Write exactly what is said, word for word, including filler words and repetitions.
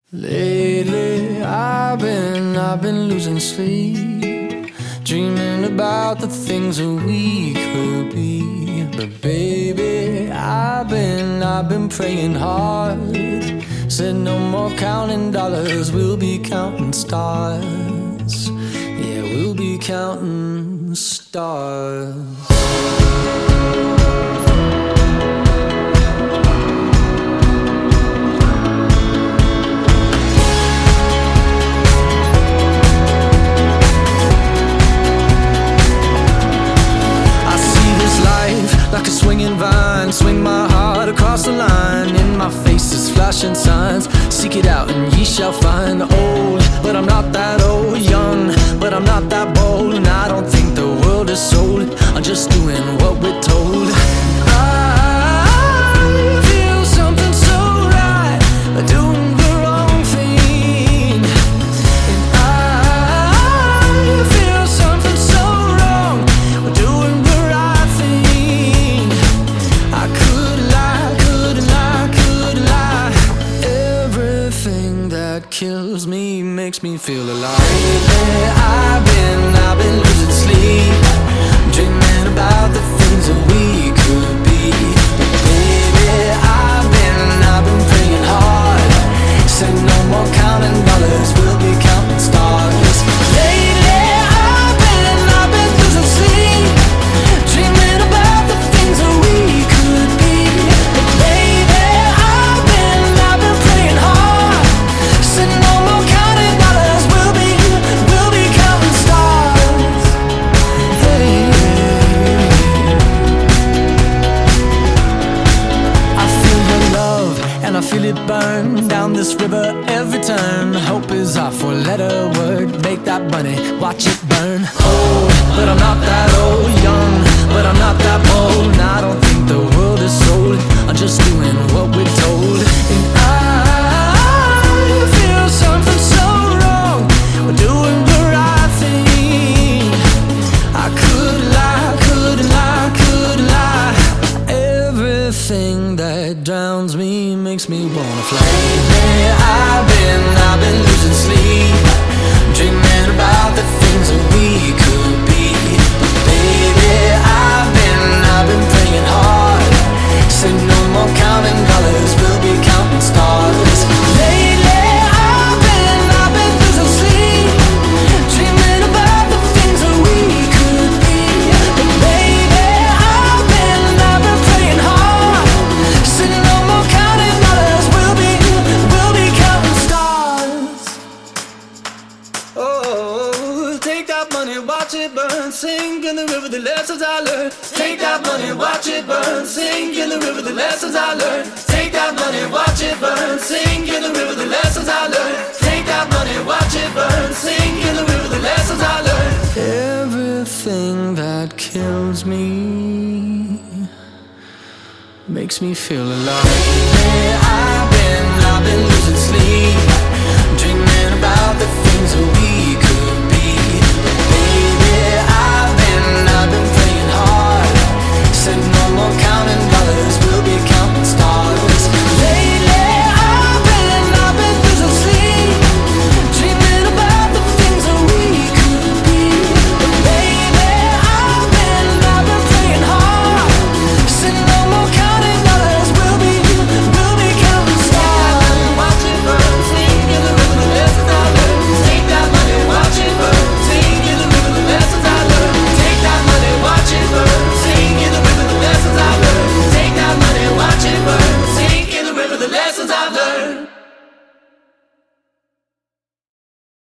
Lately, I've been, I've been losing sleep, dreaming about the things that we could be. But baby, I've been, I've been praying hard. Said no more counting dollars, we'll be counting stars. Yeah, we'll be counting stars. Like a swinging vine, swing my heart across the line. In my face is flashing signs, seek it out and ye shall find. Old, but I'm not that old. Young, but I'm not that bold. And I don't think the world is sold, I'm just doing what we're told. I feel something so right, doing the wrong thing. And I feel something so wrong, doing the right thing. I could lie, could lie, could lie. Everything that kills me makes me feel alive. Lately, I've been, I've been losing sleep, dreaming about the things that we could be. But baby, I've been, I've been praying hard. Said no more counting dollars, we'll be counting stars. Lately, I've been, I've been losing sleep, dreaming about the things that we could be. But baby, I've been, I've been praying hard. Said no more counting dollars, we'll be, we'll be counting stars. Hey, I feel your love and I feel it burn down this river every turn. Hope is our four-letter word. Make that money, watch it burn. Old, but I'm not that old. Young, but I'm not that bold. And I don't think the world is sold, I'm just doing what we're told. And I feel something so wrong, we're doing the right thing. I could lie, could lie, could lie. Everything that drowns me makes me wanna fly. Lately, I've been, I've been losing sleep, dreaming about the things that we could be. But baby, I've been, I've been praying hard. Said no more counting dollars, we'll be counting stars. Lately, I've been, I've been losing sleep, dreaming about the things that we could be. But baby, I've been, I've been praying hard. Said no more counting dollars, we'll be, we'll be counting stars. Oh, take that money, watch it burn, sink in the river, the lessons I learned. Take that money, watch it burn, sink in the river, the lessons I learned. Take that money, watch it burn, sink in the river, the lessons I learned. Take that money, watch it burn, sink in the river, the lessons I learned. Everything that kills me makes me feel alive. Hey, I've been, I've been losing sleep.